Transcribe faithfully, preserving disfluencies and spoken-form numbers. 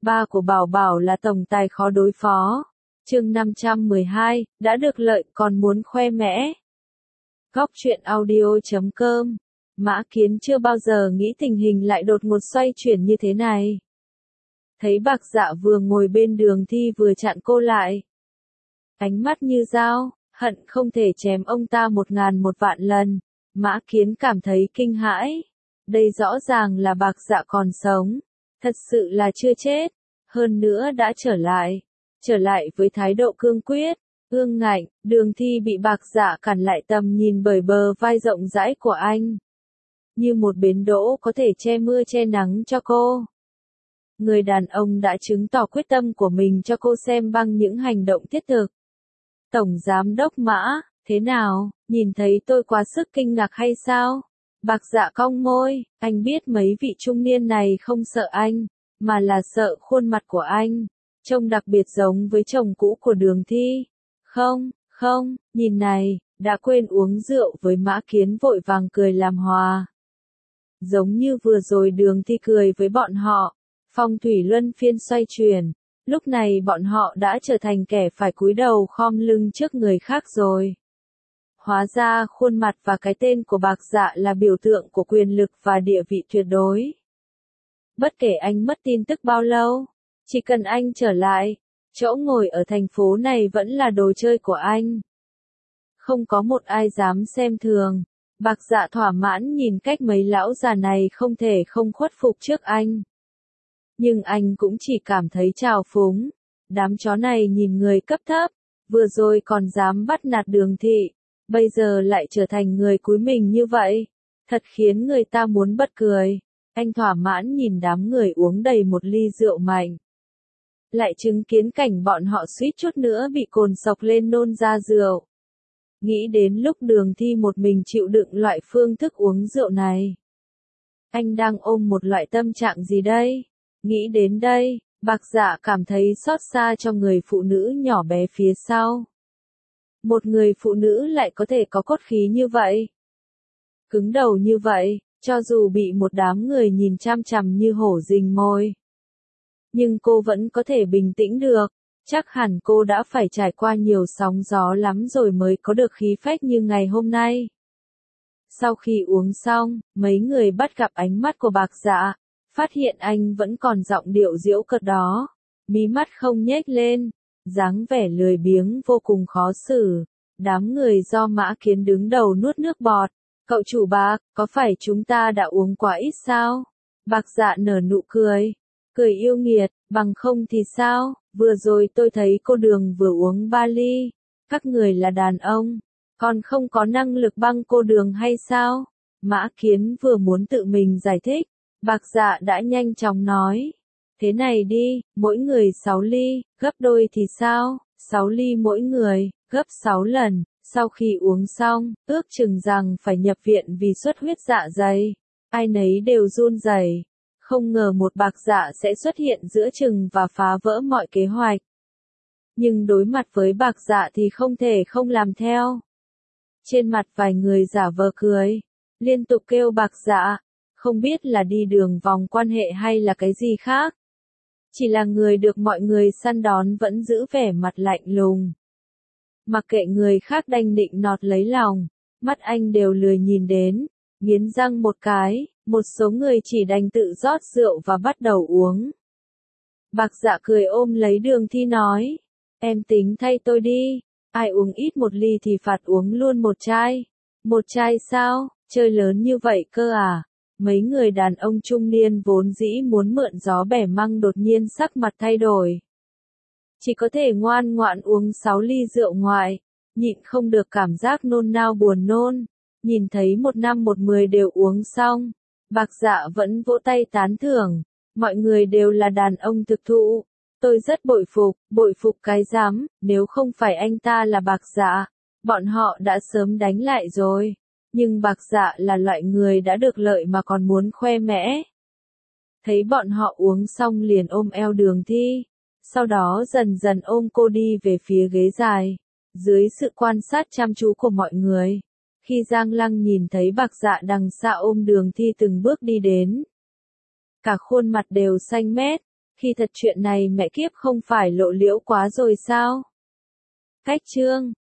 Ba của Bảo Bảo là tổng tài khó đối phó. Chương năm trăm mười hai, đã được lợi còn muốn khoe mẽ. Góc truyện audio chấm com. Mã Kiến chưa bao giờ nghĩ tình hình lại đột ngột xoay chuyển như thế này. Thấy Bạc Dạ vừa ngồi bên đường thi vừa chặn cô lại. Ánh mắt như dao, hận không thể chém ông ta một ngàn một vạn lần. Mã Kiến cảm thấy kinh hãi. Đây rõ ràng là Bạc Dạ còn sống. Thật sự là chưa chết. Hơn nữa đã trở lại. Trở lại với thái độ cương quyết, ương ngạnh, đường thi bị Bạc Dạ cản lại tầm nhìn bởi bờ vai rộng rãi của anh. Như một bến đỗ có thể che mưa che nắng cho cô. Người đàn ông đã chứng tỏ quyết tâm của mình cho cô xem bằng những hành động thiết thực. Tổng Giám đốc Mã, thế nào, nhìn thấy tôi quá sức kinh ngạc hay sao? Bạc Dạ cong môi, anh biết mấy vị trung niên này không sợ anh, mà là sợ khuôn mặt của anh. Trông đặc biệt giống với chồng cũ của Đường Thi. Không, không, nhìn này, đã quên uống rượu với Mã Kiến vội vàng cười làm hòa. Giống như vừa rồi Đường Thi cười với bọn họ, phong thủy luân phiên xoay chuyển, lúc này bọn họ đã trở thành kẻ phải cúi đầu khom lưng trước người khác rồi. Hóa ra khuôn mặt và cái tên của Bạc Dạ là biểu tượng của quyền lực và địa vị tuyệt đối. Bất kể anh mất tin tức bao lâu, chỉ cần anh trở lại, chỗ ngồi ở thành phố này vẫn là đồ chơi của anh. Không có một ai dám xem thường. Bạc Dạ thỏa mãn nhìn cách mấy lão già này không thể không khuất phục trước anh. Nhưng anh cũng chỉ cảm thấy trào phúng. Đám chó này nhìn người cấp thấp, vừa rồi còn dám bắt nạt Đường Thị, bây giờ lại trở thành người cúi mình như vậy. Thật khiến người ta muốn bật cười. Anh thỏa mãn nhìn đám người uống đầy một ly rượu mạnh. Lại chứng kiến cảnh bọn họ suýt chút nữa bị cồn sộc lên nôn ra rượu. Nghĩ đến lúc Đường Thi một mình chịu đựng loại phương thức uống rượu này. Anh đang ôm một loại tâm trạng gì đây? Nghĩ đến đây, Bạc Dạ cảm thấy xót xa cho người phụ nữ nhỏ bé phía sau. Một người phụ nữ lại có thể có cốt khí như vậy. Cứng đầu như vậy, cho dù bị một đám người nhìn chăm chằm như hổ rình mồi. Nhưng cô vẫn có thể bình tĩnh được, chắc hẳn cô đã phải trải qua nhiều sóng gió lắm rồi mới có được khí phách như ngày hôm nay. Sau khi uống xong, mấy người bắt gặp ánh mắt của Bạc Dạ, phát hiện anh vẫn còn giọng điệu giễu cợt đó, mí mắt không nhếch lên, dáng vẻ lười biếng vô cùng khó xử. Đám người do Mã Kiến đứng đầu nuốt nước bọt. Cậu chủ Bạc, có phải chúng ta đã uống quá ít sao? Bạc Dạ nở nụ cười. Cười yêu nghiệt, bằng không thì sao, vừa rồi tôi thấy cô Đường vừa uống ba ly, các người là đàn ông, còn không có năng lực băng cô Đường hay sao? Mã Kiến vừa muốn tự mình giải thích, Bạc Dạ đã nhanh chóng nói, thế này đi, mỗi người sáu ly, gấp đôi thì sao, sáu ly mỗi người, gấp sáu lần, sau khi uống xong, ước chừng rằng phải nhập viện vì xuất huyết dạ dày, ai nấy đều run rẩy. Không ngờ một Bạc Dạ sẽ xuất hiện giữa chừng và phá vỡ mọi kế hoạch. Nhưng đối mặt với Bạc Dạ thì không thể không làm theo. Trên mặt vài người giả vờ cười, liên tục kêu Bạc Dạ, không biết là đi đường vòng quan hệ hay là cái gì khác. Chỉ là người được mọi người săn đón vẫn giữ vẻ mặt lạnh lùng. Mặc kệ người khác đanh định nọt lấy lòng, mắt anh đều lười nhìn đến, nghiến răng một cái. Một số người chỉ đành tự rót rượu và bắt đầu uống. Bạc Dạ cười ôm lấy Đường Thi nói, em tính thay tôi đi, ai uống ít một ly thì phạt uống luôn một chai. Một chai sao, chơi lớn như vậy cơ à? Mấy người đàn ông trung niên vốn dĩ muốn mượn gió bẻ măng đột nhiên sắc mặt thay đổi. Chỉ có thể ngoan ngoãn uống sáu ly rượu ngoại, nhịn không được cảm giác nôn nao buồn nôn. Nhìn thấy một năm một mười đều uống xong. Bạc Dạ vẫn vỗ tay tán thưởng, mọi người đều là đàn ông thực thụ, tôi rất bội phục, bội phục cái dám, nếu không phải anh ta là Bạc Dạ, bọn họ đã sớm đánh lại rồi, nhưng Bạc Dạ là loại người đã được lợi mà còn muốn khoe mẽ. Thấy bọn họ uống xong liền ôm eo Đường Thi, sau đó dần dần ôm cô đi về phía ghế dài, dưới sự quan sát chăm chú của mọi người. Khi Giang Lăng nhìn thấy Bạc Dạ đằng xa ôm Đường Thi từng bước đi đến, cả khuôn mặt đều xanh mét, khi thật chuyện này mẹ kiếp không phải lộ liễu quá rồi sao? Cách chương